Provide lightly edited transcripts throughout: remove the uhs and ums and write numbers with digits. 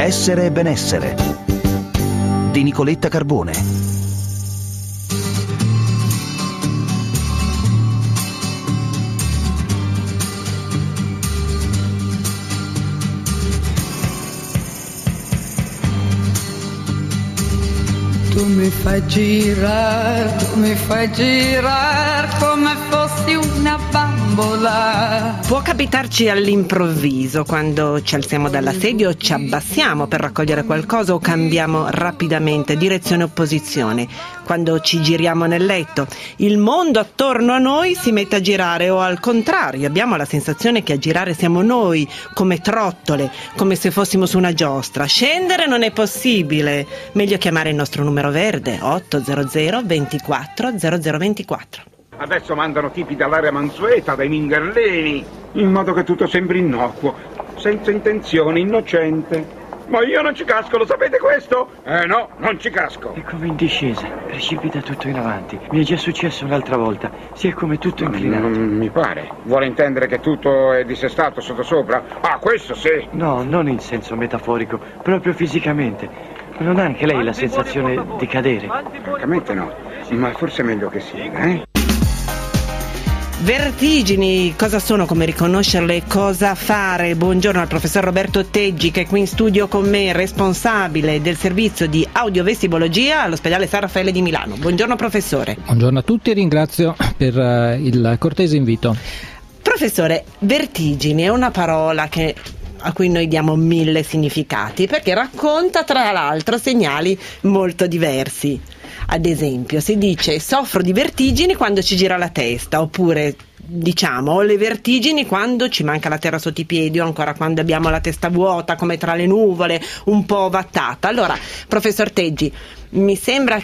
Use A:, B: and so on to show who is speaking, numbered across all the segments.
A: Essere e benessere di Nicoletta Carbone.
B: Tu mi fai girare come fossi una bambola.
C: Può capitarci all'improvviso, quando ci alziamo dalla sedia o ci abbassiamo per raccogliere qualcosa o cambiamo rapidamente direzione o posizione. Quando ci giriamo nel letto, il mondo attorno a noi si mette a girare, o al contrario, abbiamo la sensazione che a girare siamo noi, come trottole, come se fossimo su una giostra. Scendere non è possibile. Meglio chiamare il nostro numero verde, 800 24 0024.
D: Adesso mandano tipi dall'area mansueta, dai Mingerlini, in modo che tutto sembri innocuo, senza intenzione, innocente. Ma io non ci casco, lo sapete questo? No, non ci casco.
E: È come in discesa, precipita tutto in avanti. Mi è già successo l'altra volta, si è come tutto inclinato.
D: Non mi pare. Vuole intendere che tutto è dissestato sottosopra? Ah, questo sì.
E: No, non in senso metaforico, proprio fisicamente. Non ha anche lei la sensazione di cadere?
D: Francamente no, ma forse è meglio che sia,
C: Vertigini, cosa sono, come riconoscerle, cosa fare? Buongiorno al professor Roberto Teggi, che è qui in studio con me, responsabile del servizio di audiovestibologia all'ospedale San Raffaele di Milano. Buongiorno professore.
F: Buongiorno a tutti e ringrazio per il cortese invito.
C: Professore, vertigini è una parola a cui noi diamo 1000 significati, perché racconta tra l'altro segnali molto diversi. Ad esempio, si dice soffro di vertigini quando ci gira la testa, oppure diciamo ho le vertigini quando ci manca la terra sotto i piedi, o ancora quando abbiamo la testa vuota come tra le nuvole, un po' ovattata. Allora, professor Teggi, mi sembra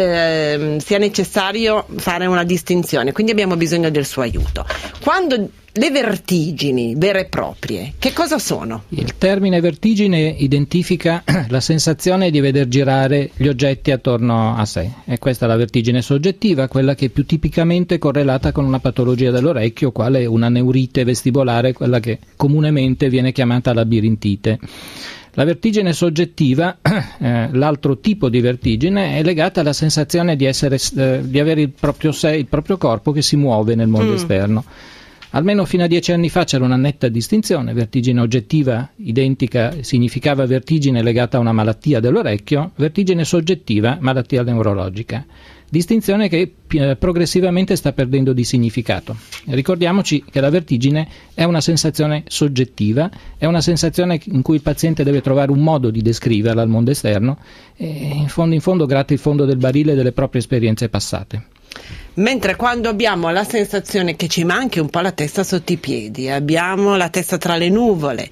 C: che sia necessario fare una distinzione, quindi abbiamo bisogno del suo aiuto. Quando le vertigini vere e proprie, che cosa sono?
F: Il termine vertigine identifica la sensazione di veder girare gli oggetti attorno a sé, e questa è la vertigine soggettiva, quella che è più tipicamente correlata con una patologia dell'orecchio, quale una neurite vestibolare, quella che comunemente viene chiamata labirintite. La vertigine soggettiva, l'altro tipo di vertigine, è legata alla sensazione di avere il proprio sé, il proprio corpo che si muove nel mondo esterno. Almeno fino a 10 anni fa c'era una netta distinzione: vertigine oggettiva identica significava vertigine legata a una malattia dell'orecchio, vertigine soggettiva malattia neurologica. Distinzione che progressivamente sta perdendo di significato. Ricordiamoci che la vertigine è una sensazione soggettiva, è una sensazione in cui il paziente deve trovare un modo di descriverla al mondo esterno, e in fondo gratta il fondo del barile delle proprie esperienze passate.
C: Mentre quando abbiamo la sensazione che ci manchi un po' la testa sotto i piedi, abbiamo la testa tra le nuvole,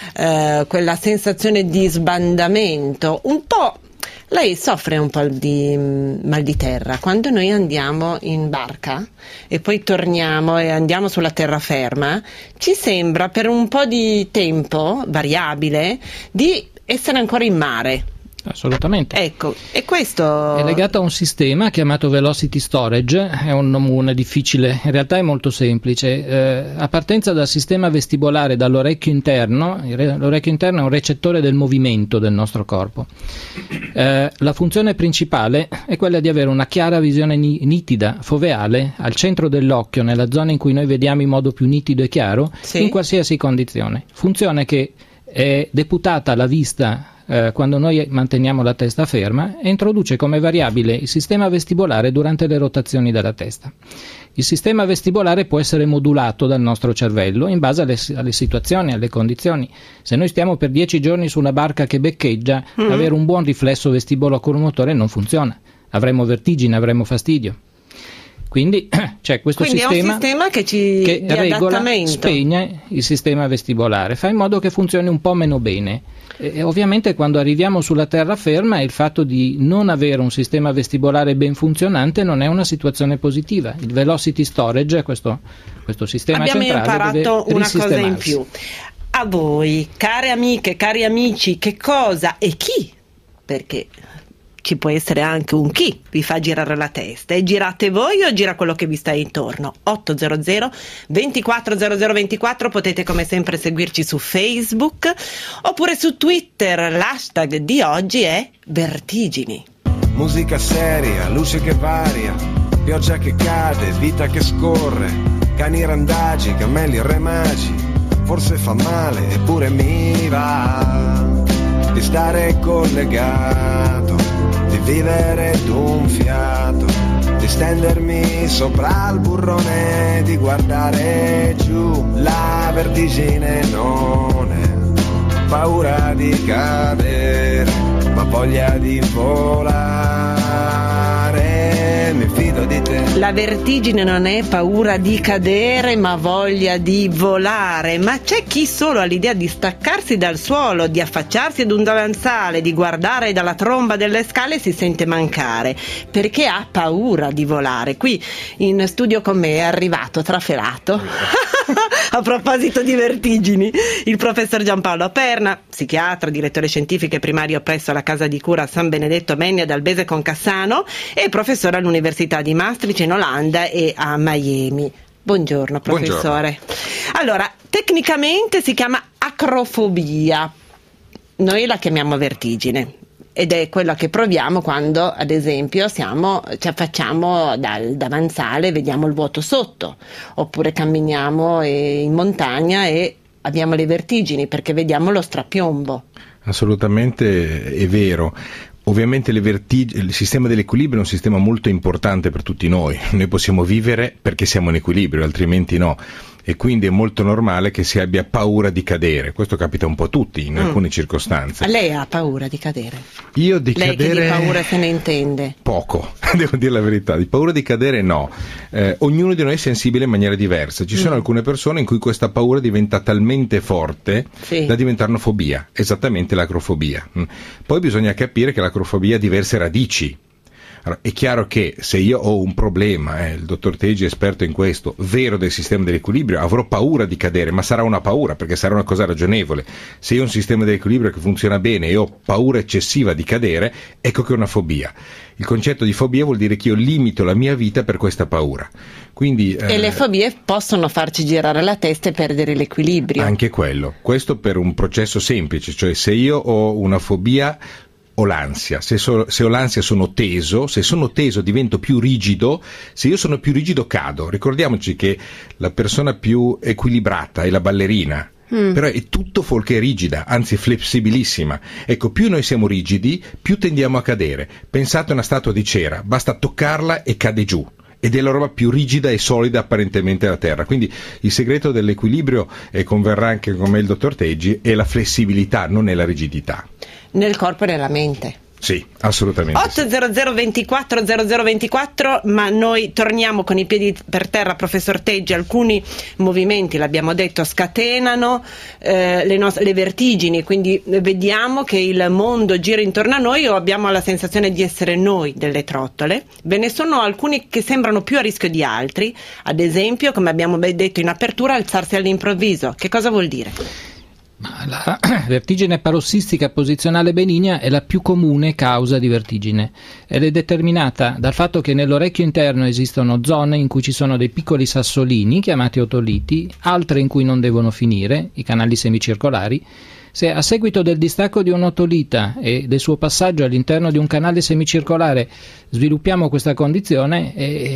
C: quella sensazione di sbandamento, un po'. Lei soffre un po' di mal di terra quando noi andiamo in barca e poi torniamo e andiamo sulla terraferma. Ci sembra per un po' di tempo variabile di essere ancora in mare.
F: Assolutamente.
C: Ecco, e questo
F: è legato a un sistema chiamato velocity storage, è un nome difficile, in realtà è molto semplice. A partenza dal sistema vestibolare, dall'orecchio interno, l'orecchio interno è un recettore del movimento del nostro corpo. La funzione principale è quella di avere una chiara visione nitida, foveale, al centro dell'occhio, nella zona in cui noi vediamo in modo più nitido e chiaro, in qualsiasi condizione. Funzione che è deputata alla vista quando noi manteniamo la testa ferma, e introduce come variabile il sistema vestibolare durante le rotazioni della testa. Il sistema vestibolare può essere modulato dal nostro cervello in base alle situazioni, alle condizioni. Se noi stiamo per 10 giorni su una barca che beccheggia, avere un buon riflesso vestibolo-oculomotore non funziona. Avremo vertigine, avremo fastidio. Quindi c'è questo sistema
C: è un sistema che
F: regola, spegne il sistema vestibolare, fa in modo che funzioni un po' meno bene. E ovviamente quando arriviamo sulla terraferma il fatto di non avere un sistema vestibolare ben funzionante non è una situazione positiva. Il velocity storage, questo sistema centrale,
C: abbiamo imparato una cosa in più. A voi, care amiche, cari amici, che cosa e chi? Perché ci può essere anche un chi vi fa girare la testa. E girate voi o gira quello che vi sta intorno? 800 24 00 24, potete come sempre seguirci su Facebook oppure su Twitter. L'hashtag di oggi è Vertigini.
G: Musica seria, luce che varia, pioggia che cade, vita che scorre, cani randagi, cammelli e re magi. Forse fa male, eppure mi va di stare collegato, di vivere d'un fiato, di stendermi sopra il burrone, di guardare giù. La vertigine non è paura di cadere, ma voglia di volare, mi fido di te.
C: La vertigine non è paura di cadere, ma voglia di volare. Ma c'è chi solo all'idea di staccarsi dal suolo, di affacciarsi ad un davanzale, di guardare dalla tromba delle scale si sente mancare, perché ha paura di volare. Qui in studio con me è arrivato trafelato a proposito di vertigini il professor Giampaolo Perna, psichiatra, direttore scientifico e primario presso la casa di cura San Benedetto Meni ad Albese con Cassano e professore all'Università di Maastricht in Olanda e a Miami. Buongiorno professore. Buongiorno. Allora, tecnicamente si chiama acrofobia, noi la chiamiamo vertigine. Ed è quella che proviamo quando, ad esempio, ci affacciamo dal davanzale e vediamo il vuoto sotto, oppure camminiamo in montagna e abbiamo le vertigini perché vediamo lo strapiombo.
H: Assolutamente è vero. Ovviamente il sistema dell'equilibrio è un sistema molto importante per tutti noi. Noi possiamo vivere perché siamo in equilibrio, altrimenti no. E quindi è molto normale che si abbia paura di cadere. Questo capita un po' a tutti in alcune circostanze.
C: Lei ha paura di cadere?
H: Io di
C: Lei
H: cadere...
C: Lei che di paura se ne intende?
H: Poco, devo dire la verità. Di paura di cadere no. Ognuno di noi è sensibile in maniera diversa. Ci sono alcune persone in cui questa paura diventa talmente forte da diventare una fobia, esattamente l'acrofobia. Poi bisogna capire che l'acrofobia ha diverse radici. Allora, è chiaro che se io ho un problema, il dottor Teggi è esperto in questo, vero del sistema dell'equilibrio, avrò paura di cadere, ma sarà una paura perché sarà una cosa ragionevole. Se io ho un sistema dell'equilibrio che funziona bene e ho paura eccessiva di cadere, ecco che è una fobia. Il concetto di fobia vuol dire che io limito la mia vita per questa paura. Quindi,
C: e le fobie possono farci girare la testa e perdere l'equilibrio.
H: Anche quello. Questo per un processo semplice, cioè se io ho una fobia ho l'ansia, se ho l'ansia sono teso, se sono teso divento più rigido, se io sono più rigido cado. Ricordiamoci che la persona più equilibrata è la ballerina, però è tutto fuorché rigida, anzi flessibilissima. Ecco, più noi siamo rigidi, più tendiamo a cadere. Pensate a una statua di cera, basta toccarla e cade giù. Ed è la roba più rigida e solida apparentemente della Terra. Quindi il segreto dell'equilibrio, e converrà anche con me il dottor Teggi, è la flessibilità, non è la rigidità.
C: Nel corpo e nella mente.
H: Sì, assolutamente.
C: 800 24 00 24, ma noi torniamo con i piedi per terra, professor Teggi. Alcuni movimenti, l'abbiamo detto, scatenano le vertigini, quindi vediamo che il mondo gira intorno a noi o abbiamo la sensazione di essere noi delle trottole. Ve ne sono alcuni che sembrano più a rischio di altri, ad esempio, come abbiamo detto in apertura, alzarsi all'improvviso. Che cosa vuol dire?
F: La vertigine parossistica posizionale benigna è la più comune causa di vertigine ed è determinata dal fatto che nell'orecchio interno esistono zone in cui ci sono dei piccoli sassolini chiamati otoliti, altre in cui non devono finire, i canali semicircolari. Se a seguito del distacco di un'otolita e del suo passaggio all'interno di un canale semicircolare sviluppiamo questa condizione,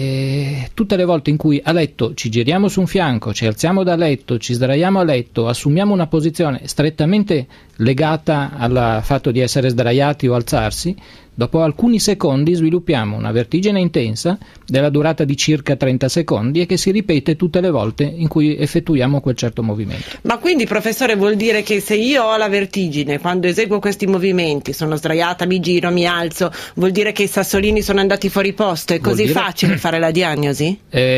F: e tutte le volte in cui a letto ci giriamo su un fianco, ci alziamo da letto, ci sdraiamo a letto, assumiamo una posizione strettamente legata al fatto di essere sdraiati o alzarsi, dopo alcuni secondi sviluppiamo una vertigine intensa della durata di circa 30 secondi e che si ripete tutte le volte in cui effettuiamo quel certo movimento.
C: Ma quindi, professore, vuol dire che se io ho la vertigine, quando eseguo questi movimenti, sono sdraiata, mi giro, mi alzo, vuol dire che i sassolini sono andati fuori posto? È così facile fare la diagnosi?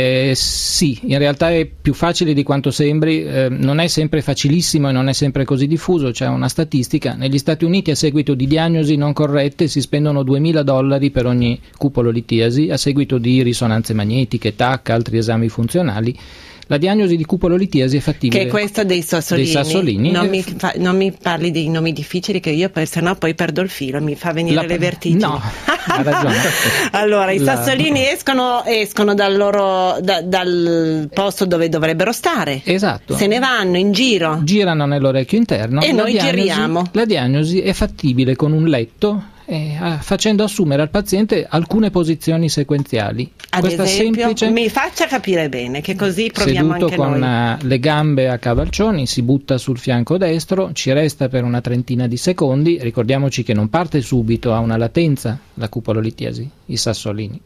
F: Sì, in realtà è più facile di quanto sembri, non è sempre facilissimo e non è sempre così diffuso. C'è una statistica: negli Stati Uniti a seguito di diagnosi non corrette si spendono $2.000 per ogni cupolo litiasi, a seguito di risonanze magnetiche, TAC, altri esami funzionali. La diagnosi di cupololitiasi è fattibile.
C: Che è questa dei sassolini. Non mi parli dei nomi difficili, che io sennò poi perdo il filo, mi fa venire le vertigini.
F: No, ha ragione.
C: Allora, i sassolini escono dal posto dove dovrebbero stare.
F: Esatto.
C: Se ne vanno in giro.
F: Girano nell'orecchio interno.
C: E noi giriamo.
F: La diagnosi è fattibile con un letto, facendo assumere al paziente alcune posizioni sequenziali.
C: Ad
F: Questa
C: esempio,
F: semplice,
C: mi faccia capire bene, che così proviamo
F: seduto
C: anche
F: con
C: noi.
F: le gambe a cavalcioni, si butta sul fianco destro, ci resta per una trentina di secondi. Ricordiamoci che non parte subito, ha una latenza la cupololitiasi, i sassolini.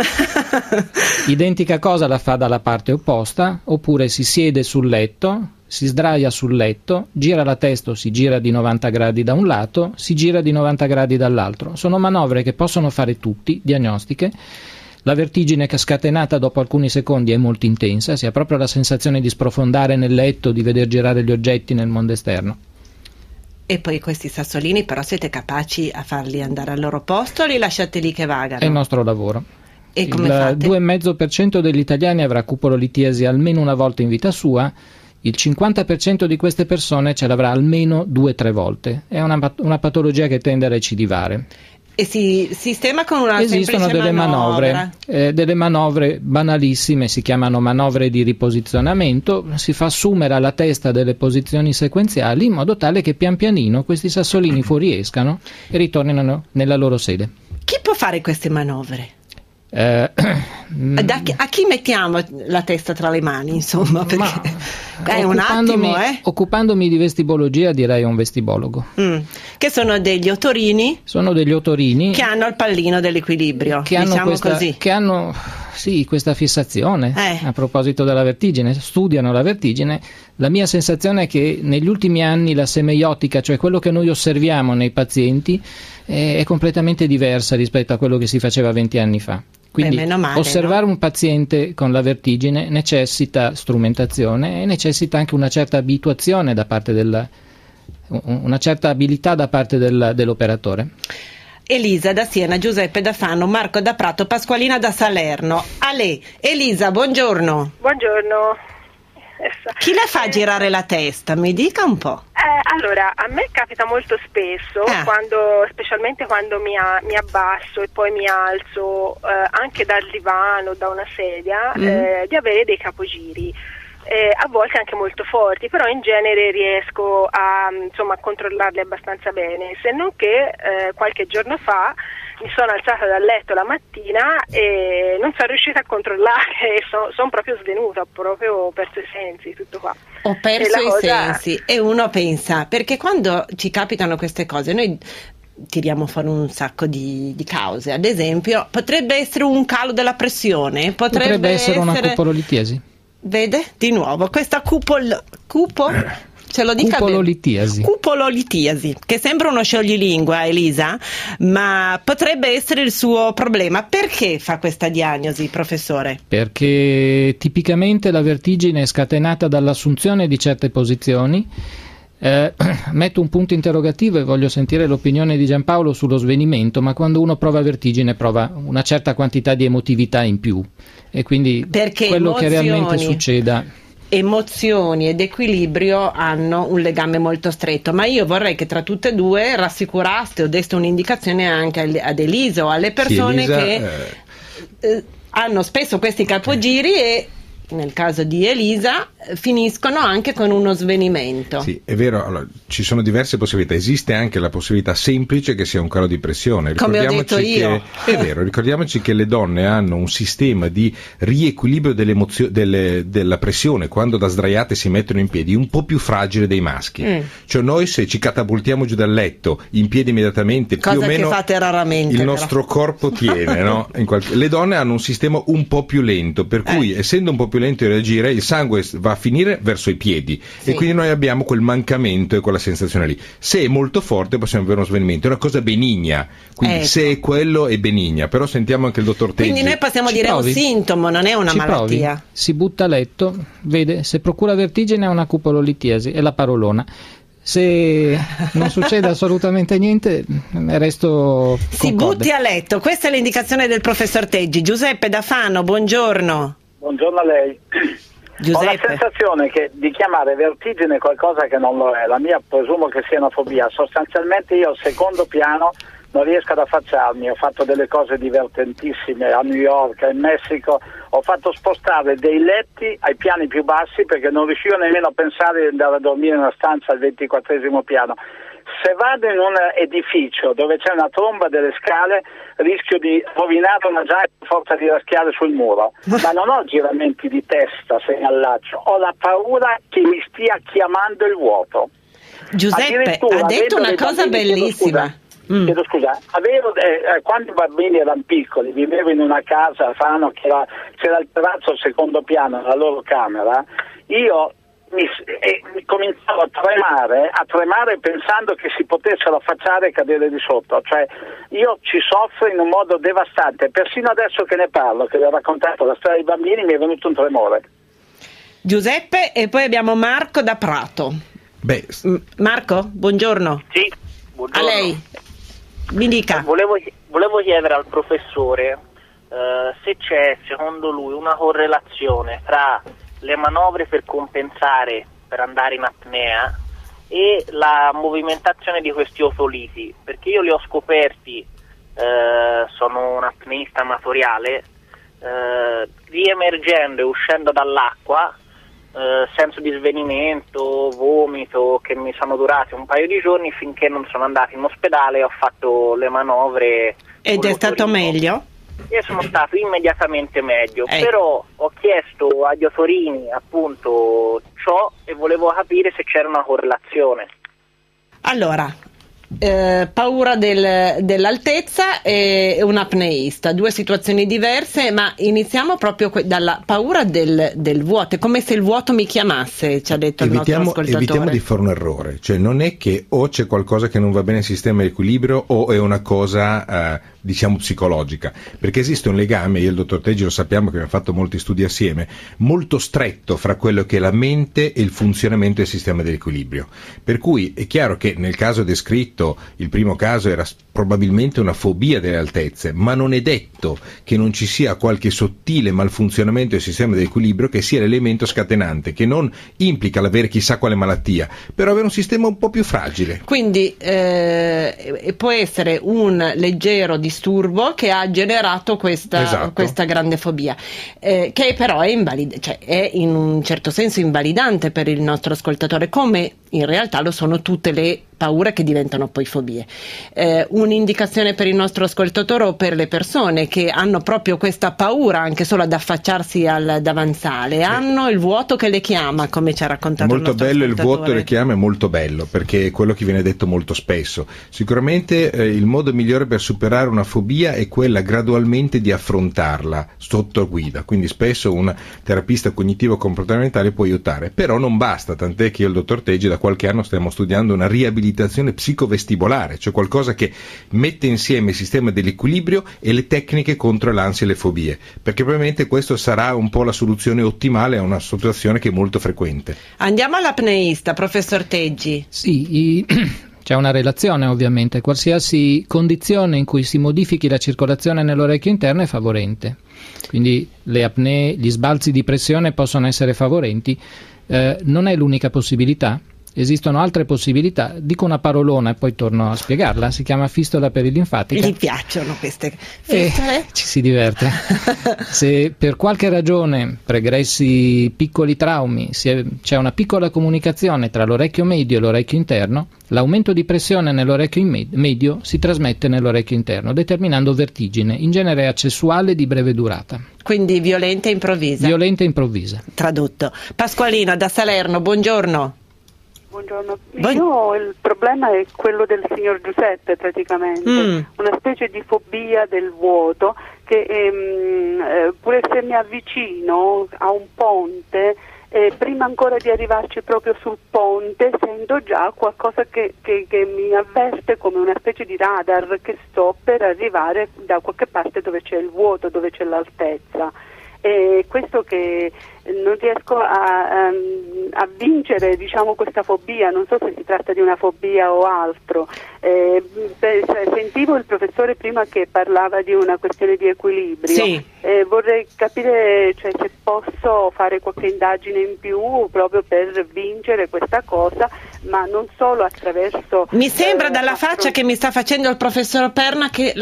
F: Identica cosa la fa dalla parte opposta, oppure si siede sul letto, si sdraia sul letto, gira la testa o si gira di 90 gradi da un lato, si gira di 90 gradi dall'altro. Sono manovre che possono fare tutti, diagnostiche. La vertigine che è scatenata dopo alcuni secondi è molto intensa, si ha proprio la sensazione di sprofondare nel letto, di veder girare gli oggetti nel mondo esterno.
C: E poi questi sassolini però siete capaci a farli andare al loro posto o li lasciate lì che vagano?
F: È il nostro lavoro.
C: E come
F: il
C: fate?
F: 2,5% degli italiani avrà cupololitiasi almeno una volta in vita sua, il 50% di queste persone ce l'avrà almeno 2-3 volte. È una patologia che tende a recidivare.
C: E si sistema con una
F: Esistono
C: semplice
F: delle manovre banalissime, si chiamano manovre di riposizionamento, si fa assumere alla testa delle posizioni sequenziali in modo tale che pian pianino questi sassolini fuoriescano e ritornino nella loro sede.
C: Chi può fare queste manovre? A chi mettiamo la testa tra le mani, insomma? Perché è un attimo,
F: Occupandomi di vestibologia, direi un vestibologo.
C: Che sono degli otorini?
F: Sono degli otorini
C: che hanno il pallino dell'equilibrio,
F: che hanno questa fissazione. A proposito della vertigine, studiano la vertigine. La mia sensazione è che negli ultimi anni la semeiotica, cioè quello che noi osserviamo nei pazienti, è completamente diversa rispetto a quello che si faceva 20 anni fa. Quindi osservare un paziente con la vertigine necessita strumentazione e necessita anche una certa abituazione da parte una certa abilità da parte dell'operatore.
C: Elisa da Siena, Giuseppe da Fano, Marco da Prato, Pasqualina da Salerno. A lei, Elisa, buongiorno.
I: Buongiorno.
C: Chi la fa girare la testa? Mi dica un po'.
I: Allora, a me capita molto spesso, specialmente quando mi abbasso e poi mi alzo anche dal divano, da una sedia, di avere dei capogiri. A volte anche molto forti, però in genere riesco a controllarli abbastanza bene, se non che qualche giorno fa mi sono alzata dal letto la mattina e non sono riuscita a controllare, sono proprio svenuta, ho proprio perso i sensi, tutto qua.
C: Ho perso i sensi e uno pensa, perché quando ci capitano queste cose noi tiriamo fuori un sacco di cause, ad esempio potrebbe essere un calo della pressione, potrebbe essere
F: una cupololitiasi.
C: Vede? Di nuovo, questa ce lo dica cupololitiasi, che sembra uno scioglilingua, Elisa, ma potrebbe essere il suo problema. Perché fa questa diagnosi, professore?
F: Perché tipicamente la vertigine è scatenata dall'assunzione di certe posizioni. Metto un punto interrogativo e voglio sentire l'opinione di Giampaolo sullo svenimento, ma quando uno prova vertigine prova una certa quantità di emotività in più e quindi quello che realmente succeda.
C: Emozioni ed equilibrio hanno un legame molto stretto, ma io vorrei che tra tutte e due rassicuraste o deste un'indicazione anche ad Elisa o alle persone che hanno spesso questi capogiri e nel caso di Elisa finiscono anche con uno svenimento.
H: Sì, è vero, allora, ci sono diverse possibilità, esiste anche la possibilità semplice che sia un calo di pressione.
C: Come ho detto io.
H: È vero, ricordiamoci che le donne hanno un sistema di riequilibrio della pressione quando da sdraiate si mettono in piedi un po' più fragile dei maschi. Cioè noi se ci catapultiamo giù dal letto in piedi immediatamente,
C: cosa
H: più o meno
C: che fate raramente,
H: il nostro corpo tiene, no? Le donne hanno un sistema un po' più lento, per cui essendo un po' più lento di reagire, il sangue va a finire verso i piedi e quindi noi abbiamo quel mancamento e quella sensazione lì. Se è molto forte possiamo avere uno svenimento, è una cosa benigna, quindi se è quello è benigna, però sentiamo anche il dottor Teggi.
C: Quindi noi possiamo dire è un sintomo, non è una malattia.
F: Provi. Si butta a letto, vede, se procura vertigine è una cupololitiasi, è la parolona. Se non succede assolutamente niente, resto
C: si butti a letto. Questa è l'indicazione del professor Teggi. Giuseppe da Fano, buongiorno.
J: Buongiorno a lei.
C: Giuseppe.
J: Ho la sensazione di chiamare vertigine qualcosa che non lo è. La mia presumo che sia una fobia. Sostanzialmente io al secondo piano non riesco ad affacciarmi. Ho fatto delle cose divertentissime a New York, in Messico. Ho fatto spostare dei letti ai piani più bassi perché non riuscivo nemmeno a pensare di andare a dormire in una stanza al 24° piano. Se vado in un edificio dove c'è una tromba delle scale rischio di rovinare una giacca a forza di raschiare sul muro, ma non ho giramenti di testa se mi allaccio, ho la paura che mi stia chiamando il vuoto.
C: Giuseppe ha detto una cosa bellissima.
J: Chiedo scusa, quando i bambini erano piccoli, vivevo in una casa a Fano che c'era il terrazzo al secondo piano nella loro camera, io mi cominciavo a tremare pensando che si potessero affacciare e cadere di sotto, cioè io ci soffro in un modo devastante, persino adesso che ne parlo, che vi ho raccontato la storia dei bambini, mi è venuto un tremore.
C: Giuseppe, e poi abbiamo Marco da Prato. Marco, buongiorno.
K: Sì, buongiorno.
C: A lei, mi dica.
K: Volevo chiedere al professore se c'è secondo lui una correlazione tra le manovre per compensare per andare in apnea e la movimentazione di questi otoliti, perché io li ho scoperti, sono un apneista amatoriale, riemergendo e uscendo dall'acqua, senso di svenimento, vomito, che mi sono durati un paio di giorni finché non sono andato in ospedale e ho fatto le manovre.
C: Ed è stato meglio?
K: Io sono stato immediatamente meglio, però ho chiesto agli otorini appunto ciò e volevo capire se c'era una correlazione.
C: Allora, paura dell'altezza e un apneista, due situazioni diverse, ma iniziamo proprio dalla paura del vuoto. È come se il vuoto mi chiamasse, ci ha detto il nostro ascoltatore.
H: Evitiamo di fare un errore, cioè non è che o c'è qualcosa che non va bene nel sistema di equilibrio o è una cosa diciamo psicologica, perché esiste un legame, io e il dottor Teggi lo sappiamo che abbiamo fatto molti studi assieme, molto stretto fra quello che è la mente e il funzionamento del sistema dell'equilibrio, per cui è chiaro che nel caso descritto, il primo caso era probabilmente una fobia delle altezze, ma non è detto che non ci sia qualche sottile malfunzionamento del sistema dell'equilibrio che sia l'elemento scatenante, che non implica l'avere chissà quale malattia, però avere un sistema un po' più fragile.
C: Quindi può essere un leggero disturbo che ha generato questa grande fobia, che però è è in un certo senso invalidante per il nostro ascoltatore, come in realtà lo sono tutte le paure che diventano poi fobie. Un'indicazione per il nostro ascoltatore o per le persone che hanno proprio questa paura anche solo ad affacciarsi al davanzale, hanno il vuoto che le chiama, come ci ha raccontato
H: molto
C: il nostro
H: bello,
C: ascoltatore.
H: il vuoto le chiama è molto bello, perché è quello che viene detto molto spesso. Sicuramente il modo migliore per superare una fobia è quella gradualmente di affrontarla sotto guida, quindi spesso un terapista cognitivo comportamentale può aiutare, però non basta, tant'è che io e il dottor Teggi da qualche anno stiamo studiando una riabilitazione psicovestibolare, cioè qualcosa che mette insieme il sistema dell'equilibrio e le tecniche contro l'ansia e le fobie, perché probabilmente questo sarà un po' la soluzione ottimale a una situazione che è molto frequente.
C: Andiamo all'apneista, professor Teggi.
F: Sì, c'è una relazione ovviamente, qualsiasi condizione in cui si modifichi la circolazione nell'orecchio interno è favorente, quindi le apnee, gli sbalzi di pressione possono essere favorenti, non è l'unica possibilità. Esistono altre possibilità, dico una parolona e poi torno a spiegarla, si chiama fistola perilinfatica.
C: Gli piacciono queste fistole?
F: Ci si diverte. Se per qualche ragione, pregressi piccoli traumi, c'è una piccola comunicazione tra l'orecchio medio e l'orecchio interno, l'aumento di pressione nell'orecchio medio si trasmette nell'orecchio interno, determinando vertigine, in genere accessuale di breve durata.
C: Quindi violenta e improvvisa.
F: Violenta e improvvisa.
C: Tradotto. Pasqualina da Salerno, buongiorno.
L: Buongiorno, io il problema è quello del signor Giuseppe praticamente, una specie di fobia del vuoto che pur se mi avvicino a un ponte, prima ancora di arrivarci proprio sul ponte sento già qualcosa che mi avverte come una specie di radar che sto per arrivare da qualche parte dove c'è il vuoto, dove c'è l'altezza. e questo che non riesco a vincere, diciamo, questa fobia, non so se si tratta di una fobia o altro. Sentivo il professore prima che parlava di una questione di equilibrio.
C: Sì.
L: Vorrei capire, cioè, se posso fare qualche indagine in più proprio per vincere questa cosa, ma non solo attraverso...
C: Mi sembra dalla faccia che mi sta facendo il professor Perna che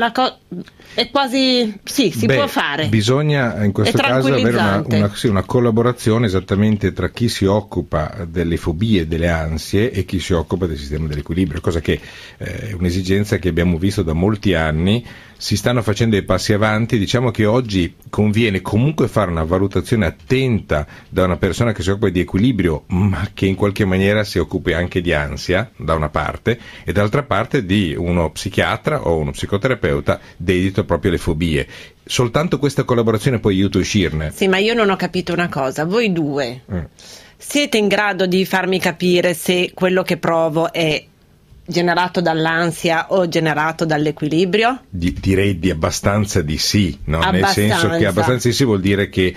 C: è quasi... sì, si può fare.
H: Bisogna in questo caso avere una collaborazione esattamente tra chi si occupa delle fobie e delle ansie e chi si occupa del sistema dell'equilibrio, cosa che è un'esigenza che abbiamo visto da molti anni. Si stanno facendo dei passi avanti, diciamo che oggi conviene comunque fare una valutazione attenta da una persona che si occupa di equilibrio, ma che in qualche maniera si occupi anche di ansia, da una parte, e dall'altra parte di uno psichiatra o uno psicoterapeuta dedito proprio alle fobie. Soltanto questa collaborazione può aiuto a uscirne.
C: Sì, ma io non ho capito una cosa, voi due siete in grado di farmi capire se quello che provo è generato dall'ansia o generato dall'equilibrio?
H: Direi di abbastanza di sì, no?
C: Abbastanza.
H: Nel senso che abbastanza di sì vuol dire che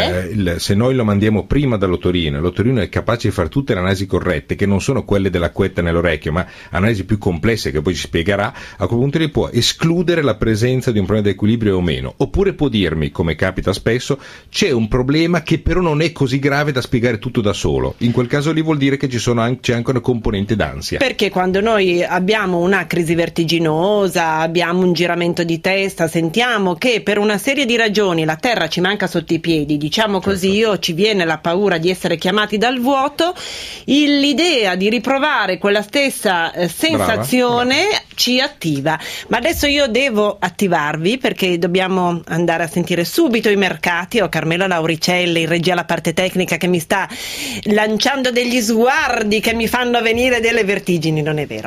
H: se noi lo mandiamo prima l'otorino è capace di fare tutte le analisi corrette, che non sono quelle dell'acquetta nell'orecchio, ma analisi più complesse che poi ci spiegherà, a quel punto lì può escludere la presenza di un problema di equilibrio o meno, oppure può dirmi, come capita spesso, c'è un problema che però non è così grave da spiegare tutto da solo. In quel caso lì vuol dire che c'è anche una componente d'ansia.
C: Perché quando noi abbiamo una crisi vertiginosa, abbiamo un giramento di testa, sentiamo che per una serie di ragioni la terra ci manca sotto i piedi, diciamo così, o ci viene la paura di essere chiamati dal vuoto, l'idea di riprovare quella stessa sensazione ci attiva. Ma adesso io devo attivarvi perché dobbiamo andare a sentire subito i mercati. Ho Carmelo Lauricelli in regia alla parte tecnica che mi sta lanciando degli sguardi che mi fanno venire delle vertigini, non è vero?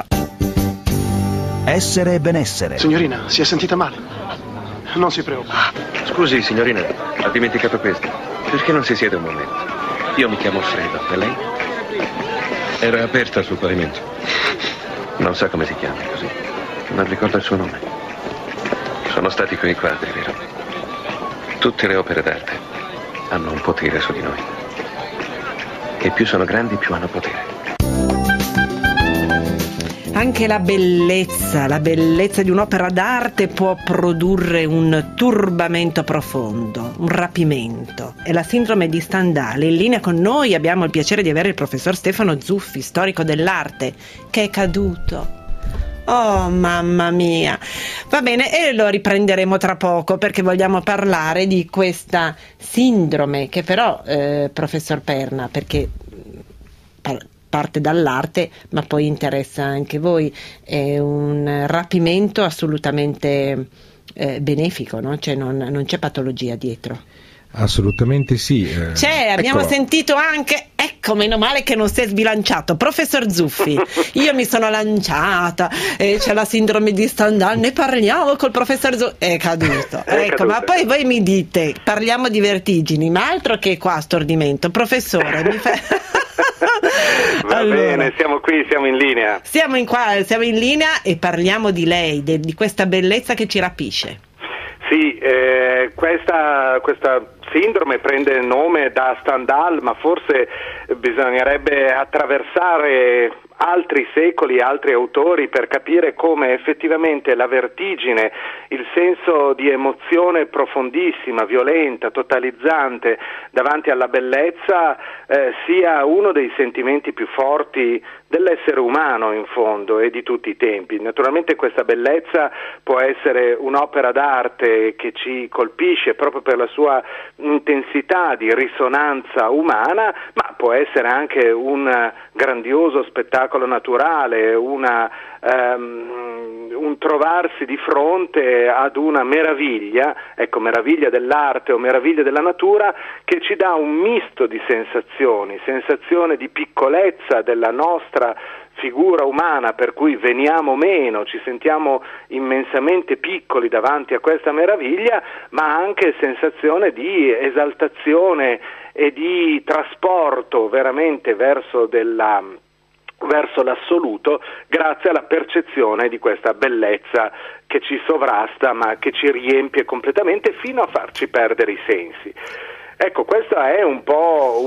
M: Essere e benessere.
N: Signorina, si è sentita male? Non si preoccupi.
O: Scusi, signorina, ha dimenticato questo. Perché non si siede un momento? Io mi chiamo Fredo, e lei? Era aperta sul pavimento. Non sa come si chiama, così. Non ricorda il suo nome. Sono stati quei quadri, vero? Tutte le opere d'arte hanno un potere su di noi. E più sono grandi, più hanno potere.
C: Anche la bellezza di un'opera d'arte può produrre un turbamento profondo, un rapimento. È la sindrome di Stendhal. In linea con noi abbiamo il piacere di avere il professor Stefano Zuffi, storico dell'arte, che è caduto. Oh mamma mia, va bene, e lo riprenderemo tra poco perché vogliamo parlare di questa sindrome che però, professor Perna, perché parte dall'arte ma poi interessa anche voi, è un rapimento assolutamente benefico, no? Cioè non c'è patologia dietro.
H: Assolutamente sì.
C: Abbiamo sentito anche, ecco, meno male che non si è sbilanciato, professor Zuffi. Io mi sono lanciata, c'è la sindrome di Stendhal, ne parliamo col professor Zuffi, è caduto. Ma poi voi mi dite, parliamo di vertigini, ma altro che qua stordimento. Professore, mi fa...
P: Va bene, siamo qui, siamo in linea.
C: Siamo in linea e parliamo di lei, di questa bellezza che ci rapisce.
P: Sì, questa sindrome prende nome da Stendhal, ma forse bisognerebbe attraversare altri secoli, altri autori per capire come effettivamente la vertigine, il senso di emozione profondissima, violenta, totalizzante davanti alla bellezza sia uno dei sentimenti più forti dell'essere umano in fondo e di tutti i tempi. Naturalmente questa bellezza può essere un'opera d'arte che ci colpisce proprio per la sua intensità di risonanza umana, ma può essere anche un grandioso spettacolo naturale, un trovarsi di fronte ad una meraviglia, ecco, meraviglia dell'arte o meraviglia della natura, che ci dà un misto di sensazione di piccolezza della nostra figura umana, per cui veniamo meno, ci sentiamo immensamente piccoli davanti a questa meraviglia, ma anche sensazione di esaltazione e di trasporto veramente verso verso l'assoluto, grazie alla percezione di questa bellezza che ci sovrasta ma che ci riempie completamente fino a farci perdere i sensi. Ecco, questa è un po'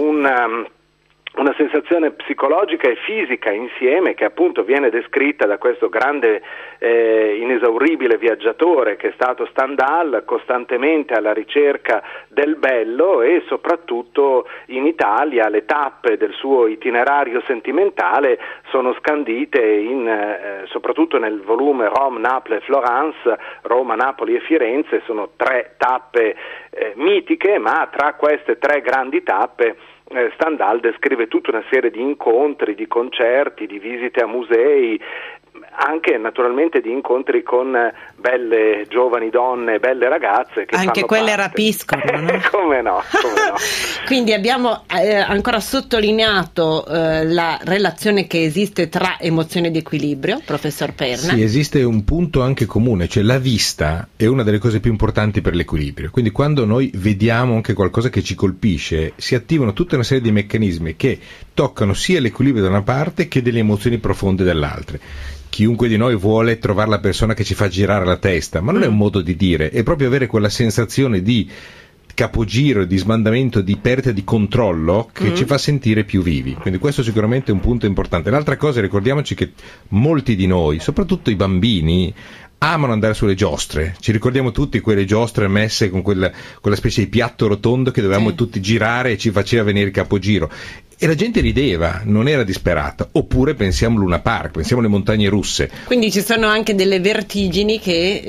P: una sensazione psicologica e fisica insieme, che appunto viene descritta da questo grande inesauribile viaggiatore che è stato Stendhal, costantemente alla ricerca del bello, e soprattutto in Italia le tappe del suo itinerario sentimentale sono scandite soprattutto nel volume Rome, Napoli e Florence, Roma, Napoli e Firenze. Sono 3 tappe mitiche, ma tra queste 3 grandi tappe Stendhal descrive tutta una serie di incontri, di concerti, di visite a musei, anche naturalmente di incontri con belle giovani donne, belle ragazze che
C: anche quelle
P: parte.
C: Rapiscono, no?
P: Come no.
C: Quindi abbiamo ancora sottolineato la relazione che esiste tra emozione ed equilibrio, professor Perna.
H: Sì, esiste un punto anche comune, cioè la vista è una delle cose più importanti per l'equilibrio, quindi quando noi vediamo anche qualcosa che ci colpisce si attivano tutta una serie di meccanismi che toccano sia l'equilibrio da una parte che delle emozioni profonde dall'altra. Chiunque di noi vuole trovare la persona che ci fa girare la testa, ma non è un modo di dire, è proprio avere quella sensazione di capogiro, di smandamento, di perdita di controllo che ci fa sentire più vivi. Quindi questo sicuramente è un punto importante. L'altra cosa, ricordiamoci che molti di noi, soprattutto i bambini, amano andare sulle giostre. Ci ricordiamo tutti quelle giostre messe con quella specie di piatto rotondo che dovevamo tutti girare e ci faceva venire il capogiro. E la gente rideva, non era disperata. Oppure pensiamo Luna Park, pensiamo alle montagne russe.
C: Quindi ci sono anche delle vertigini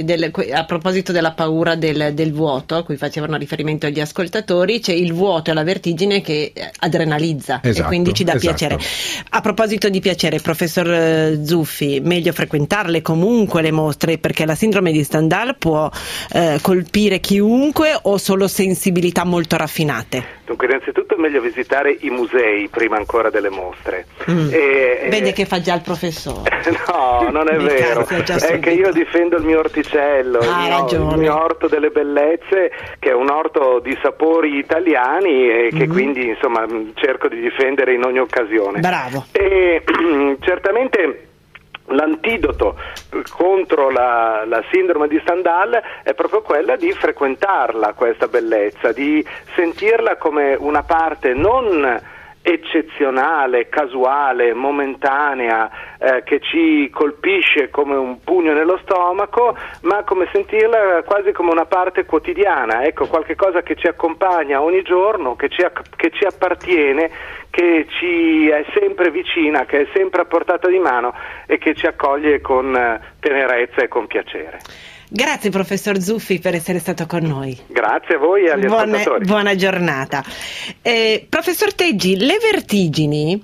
C: a proposito della paura del vuoto, a cui facevano riferimento gli ascoltatori, c'è il vuoto e la vertigine che adrenalizza, e quindi ci dà piacere. A proposito di piacere, professor Zuffi, meglio frequentarle comunque le mostre, perché la sindrome di Stendhal può colpire chiunque o solo sensibilità molto raffinate?
P: Dunque, innanzitutto è meglio visitare i musei prima ancora delle mostre.
C: Vede che fa già il professore.
P: No, non è vero. È che io difendo il mio orticello, il mio orto delle bellezze, che è un orto di sapori italiani e che quindi insomma cerco di difendere in ogni occasione.
C: Bravo.
P: E certamente l'antidoto contro la sindrome di Stendhal è proprio quella di frequentarla, questa bellezza, di sentirla come una parte non eccezionale, casuale, momentanea, che ci colpisce come un pugno nello stomaco, ma come sentirla quasi come una parte quotidiana, ecco, qualche cosa che ci accompagna ogni giorno, che ci appartiene, che ci è sempre vicina, che è sempre a portata di mano e che ci accoglie con tenerezza e con piacere.
C: Grazie professor Zuffi per essere stato con noi.
P: Grazie a voi e agli ascoltatori.
C: Buona giornata. Professor Teggi, le vertigini,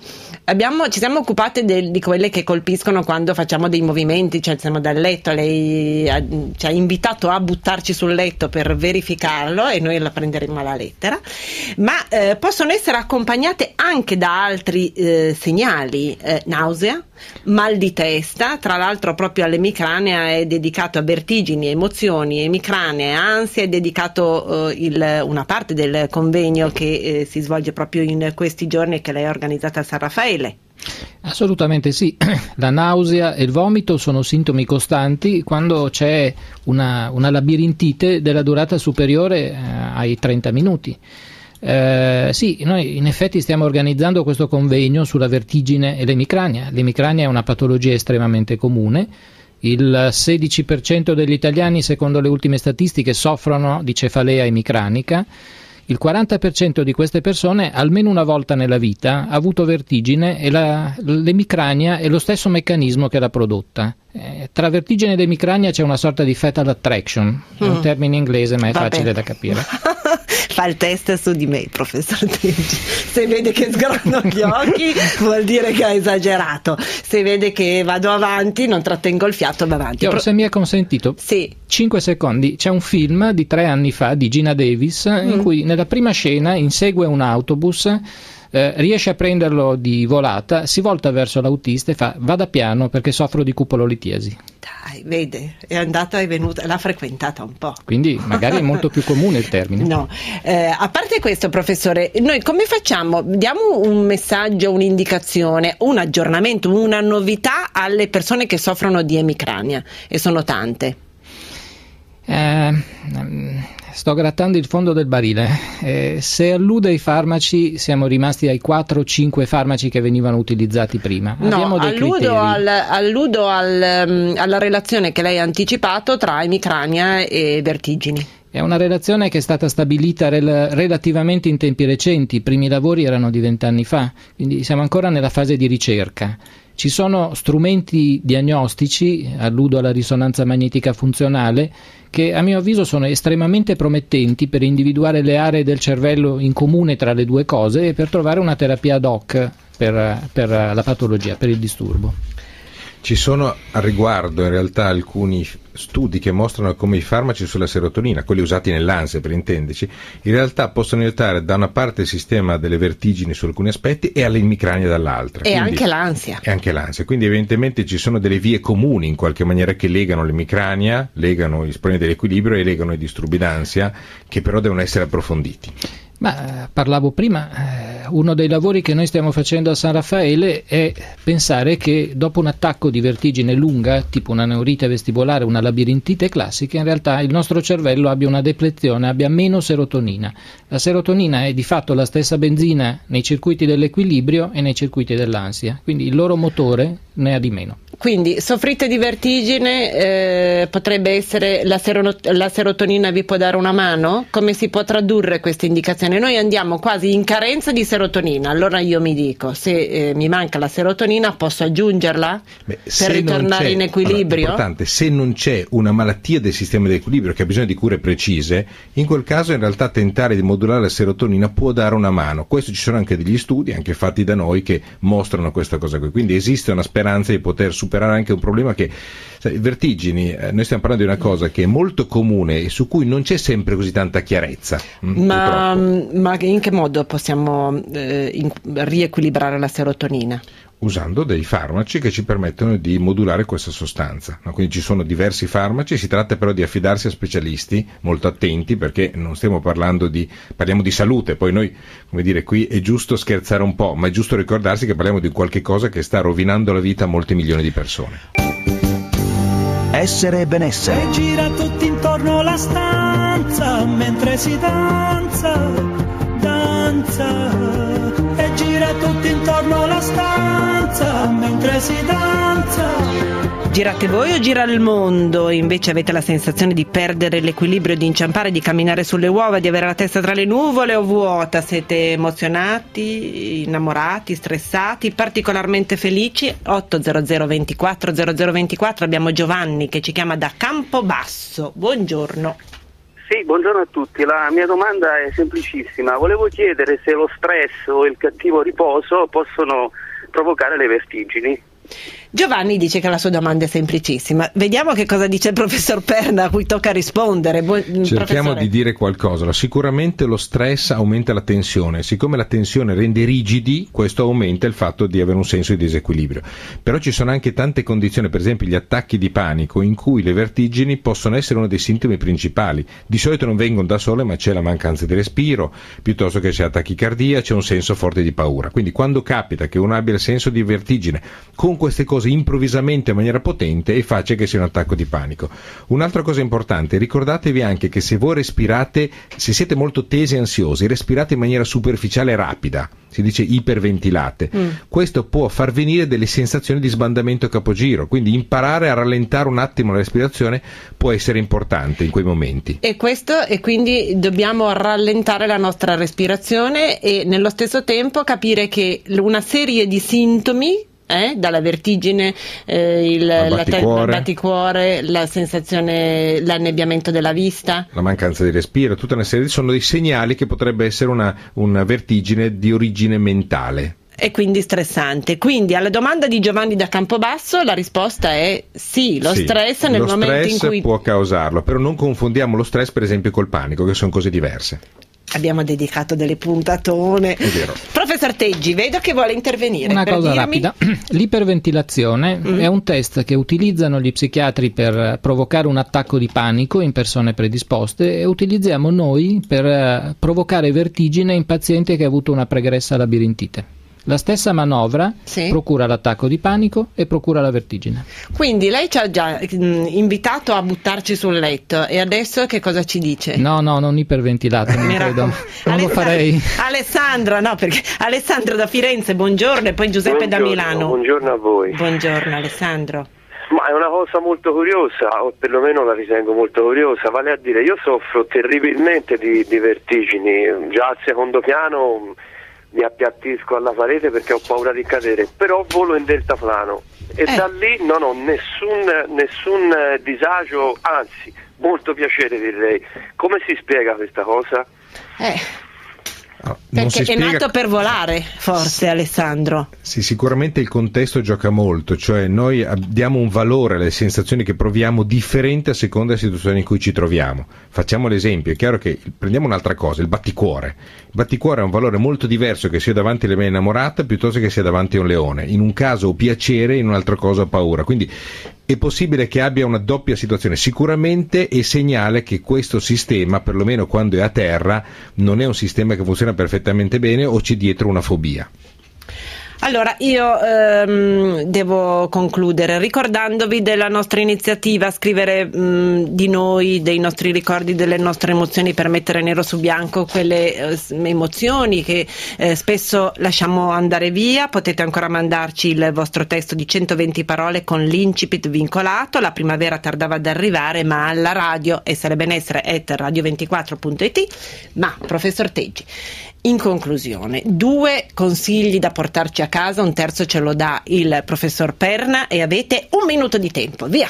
C: ci siamo occupate di quelle che colpiscono quando facciamo dei movimenti, cioè siamo dal letto, lei ci ha invitato a buttarci sul letto per verificarlo e noi la prenderemo alla lettera, ma possono essere accompagnate anche da altri segnali, nausea, mal di testa, tra l'altro proprio all'emicrania è dedicato a vertigini, emozioni, emicrania, ansia, è dedicato una parte del convegno che si svolge proprio in questi giorni che lei ha organizzato a San Raffaele.
F: Assolutamente sì, la nausea e il vomito sono sintomi costanti quando c'è una labirintite della durata superiore ai 30 minuti. Sì, noi in effetti stiamo organizzando questo convegno sulla vertigine e l'emicrania. L'emicrania è una patologia estremamente comune. Il 16% degli italiani, secondo le ultime statistiche, soffrono di cefalea emicranica. Il 40% di queste persone almeno una volta nella vita ha avuto vertigine e l'emicrania è lo stesso meccanismo che l'ha prodotta. Tra vertigine ed emicrania c'è una sorta di fatal attraction, è un termine inglese ma è facile da capire.
C: Fa il test su di me, professor Teggi. Se vede che sgrano gli occhi vuol dire che ha esagerato, se vede che vado avanti, non trattengo il fiato, va avanti.
F: Se mi è consentito, 5 secondi, c'è un film di 3 anni fa di Gina Davis in cui nella prima scena insegue un autobus riesce a prenderlo di volata, si volta verso l'autista e fa: vada piano perché soffro di cupololitiesi.
C: Dai, vede, è andata e venuta, l'ha frequentata un po'.
F: Quindi magari è molto più comune il termine.
C: No, a parte questo, professore, noi come facciamo? Diamo un messaggio, un'indicazione, un aggiornamento, una novità alle persone che soffrono di emicrania, e sono tante.
F: Sto grattando il fondo del barile. Se allude ai farmaci, siamo rimasti ai 4 o 5 farmaci che venivano utilizzati prima.
C: No, alludo alla relazione che lei ha anticipato tra emicrania e vertigini.
F: È una relazione che è stata stabilita relativamente in tempi recenti. I primi lavori erano di 20 anni fa, quindi siamo ancora nella fase di ricerca. Ci sono strumenti diagnostici, alludo alla risonanza magnetica funzionale, che a mio avviso sono estremamente promettenti per individuare le aree del cervello in comune tra le due cose e per trovare una terapia ad hoc per la patologia, per il disturbo.
H: Ci sono al riguardo in realtà alcuni studi che mostrano come i farmaci sulla serotonina, quelli usati nell'ansia per intenderci, in realtà possono aiutare da una parte il sistema delle vertigini su alcuni aspetti e all'emicrania dall'altra.
C: E anche l'ansia.
H: E anche l'ansia, quindi evidentemente ci sono delle vie comuni in qualche maniera che legano l'emicrania, legano i problemi dell'equilibrio e legano i disturbi d'ansia, che però devono essere approfonditi.
F: Ma parlavo prima, uno dei lavori che noi stiamo facendo a San Raffaele è pensare che dopo un attacco di vertigine lunga, tipo una neurite vestibolare, una labirintite classica, in realtà il nostro cervello abbia una deplezione, abbia meno serotonina. La serotonina è di fatto la stessa benzina nei circuiti dell'equilibrio e nei circuiti dell'ansia, quindi il loro motore ne ha di meno.
C: Quindi soffrite di vertigine, potrebbe essere la serotonina vi può dare una mano? Come si può tradurre questa indicazione? Noi andiamo quasi in carenza di serotonina, allora io mi dico, se mi manca la serotonina posso aggiungerla per ritornare in equilibrio?
H: Allora, importante, se non c'è una malattia del sistema di equilibrio che ha bisogno di cure precise, in quel caso in realtà tentare di modulare la serotonina può dare una mano. Questo ci sono anche degli studi, anche fatti da noi, che mostrano questa cosa qui, quindi esiste una speranza di poter superare anche un problema che, sai, vertigini, noi stiamo parlando di una cosa che è molto comune e su cui non c'è sempre così tanta chiarezza.
C: Ma in che modo possiamo riequilibrare la serotonina?
H: Usando dei farmaci che ci permettono di modulare questa sostanza, no? Quindi ci sono diversi farmaci, si tratta però di affidarsi a specialisti molto attenti, perché non stiamo parliamo di salute, poi noi, come dire, qui è giusto scherzare un po', ma è giusto ricordarsi che parliamo di qualche cosa che sta rovinando la vita a molti milioni di persone.
A: Essere e benessere.
M: E gira tutti intorno la stanza mentre si danza. E gira tutti intorno la stanza mentre si danza.
C: Girate voi o gira il mondo? Invece avete la sensazione di perdere l'equilibrio, di inciampare, di camminare sulle uova, di avere la testa tra le nuvole o vuota? Siete emozionati, innamorati, stressati, particolarmente felici? 800 24 0024. Abbiamo Giovanni che ci chiama da Campobasso. Buongiorno.
Q: Sì, buongiorno a tutti. La mia domanda è semplicissima. Volevo chiedere se lo stress o il cattivo riposo possono provocare le vertigini.
C: Giovanni dice che la sua domanda è semplicissima. Vediamo che cosa dice il professor Perna, a cui tocca rispondere.
H: Cerchiamo di dire qualcosa. Sicuramente lo stress aumenta la tensione. Siccome la tensione rende rigidi, questo aumenta il fatto di avere un senso di disequilibrio. Però ci sono anche tante condizioni, per esempio gli attacchi di panico, in cui le vertigini possono essere uno dei sintomi principali. Di solito non vengono da sole, ma c'è la mancanza di respiro, piuttosto che c'è la tachicardia, c'è un senso forte di paura. Quindi quando capita che uno abbia il senso di vertigine con queste cose improvvisamente in maniera potente, è facile che sia un attacco di panico. Un'altra cosa importante, ricordatevi anche che se voi respirate, se siete molto tesi e ansiosi, respirate in maniera superficiale e rapida, si dice iperventilate, questo può far venire delle sensazioni di sbandamento capogiro, quindi imparare a rallentare un attimo la respirazione può essere importante in quei momenti.
C: E quindi dobbiamo rallentare la nostra respirazione e nello stesso tempo capire che una serie di sintomi, dalla vertigine, il batticuore, la sensazione, l'annebbiamento della vista,
H: la mancanza di respiro, tutta una serie, sono dei segnali che potrebbe essere una vertigine di origine mentale.
C: E quindi stressante. Quindi alla domanda di Giovanni da Campobasso la risposta è sì, lo stress nel momento in cui...
H: Lo stress può causarlo, però non confondiamo lo stress per esempio col panico, che sono cose diverse.
C: Abbiamo dedicato delle puntatone.
H: È vero.
C: Professore Professor Teggi, vedo che vuole intervenire.
F: Una cosa rapida. L'iperventilazione è un test che utilizzano gli psichiatri per provocare un attacco di panico in persone predisposte e utilizziamo noi per provocare vertigine in pazienti che hanno avuto una pregressa labirintite. La stessa manovra procura l'attacco di panico e procura la vertigine.
C: Quindi lei ci ha già invitato a buttarci sul letto e adesso che cosa ci dice?
F: No, non iperventilato, non credo. Non lo farei.
C: Alessandro, no, perché Alessandro da Firenze, buongiorno, e poi Giuseppe da Milano.
R: Buongiorno a voi.
C: Buongiorno Alessandro.
R: Ma è una cosa molto curiosa, o perlomeno la ritengo molto curiosa, vale a dire, io soffro terribilmente di vertigini, già al secondo piano mi appiattisco alla parete perché ho paura di cadere, però volo in deltaplano e da lì non ho nessun disagio, anzi molto piacere direi. Come si spiega questa cosa?
C: Perché è nato per volare, forse, Alessandro.
H: Sì, sicuramente il contesto gioca molto, cioè noi diamo un valore alle sensazioni che proviamo differente a seconda delle situazioni in cui ci troviamo. Facciamo l'esempio, è chiaro che prendiamo un'altra cosa, il batticuore. Il batticuore ha un valore molto diverso che sia davanti alla mia innamorata piuttosto che sia davanti a un leone. In un caso ho piacere, in un altro caso ho paura. Quindi è possibile che abbia una doppia situazione. Sicuramente è segnale che questo sistema, perlomeno quando è a terra, non è un sistema che funziona perfettamente bene o c'è dietro una fobia.
C: Allora, io devo concludere ricordandovi della nostra iniziativa, scrivere di noi, dei nostri ricordi, delle nostre emozioni per mettere nero su bianco quelle emozioni che spesso lasciamo andare via. Potete ancora mandarci il vostro testo di 120 parole con l'incipit vincolato. La primavera tardava ad arrivare, ma alla radio esserebenessere@radio24.it. Ma, professor Teggi, in conclusione, 2 consigli da portarci a casa, un terzo ce lo dà il professor Perna e avete 1 minuto di tempo, via.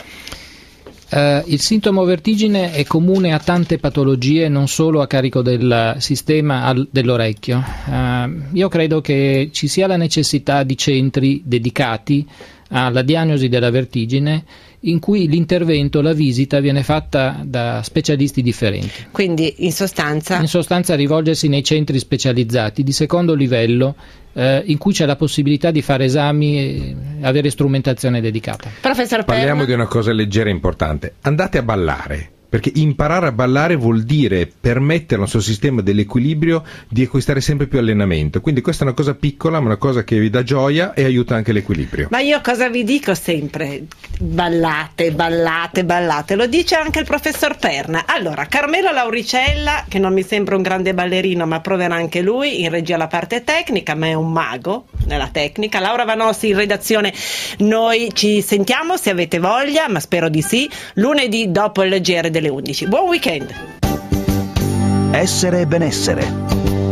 F: Il sintomo vertigine è comune a tante patologie, non solo a carico del sistema dell'orecchio. Io credo che ci sia la necessità di centri dedicati alla diagnosi della vertigine, in cui l'intervento, la visita viene fatta da specialisti differenti.
C: Quindi in sostanza
F: rivolgersi nei centri specializzati di secondo livello, in cui c'è la possibilità di fare esami e avere strumentazione dedicata.
C: Professor Perna.
H: Parliamo di una cosa leggera e importante. Andate a ballare. Perché imparare a ballare vuol dire permettere al nostro sistema dell'equilibrio di acquistare sempre più allenamento. Quindi questa è una cosa piccola, ma una cosa che vi dà gioia e aiuta anche l'equilibrio.
C: Ma io cosa vi dico sempre? Ballate, ballate, ballate. Lo dice anche il professor Perna. Allora, Carmelo Lauricella, che non mi sembra un grande ballerino, ma proverà anche lui in regia la parte tecnica, ma è un mago nella tecnica. Laura Vanossi in redazione. Noi ci sentiamo, se avete voglia, ma spero di sì, lunedì dopo il GR delle 11. Buon weekend!
A: Essere benessere.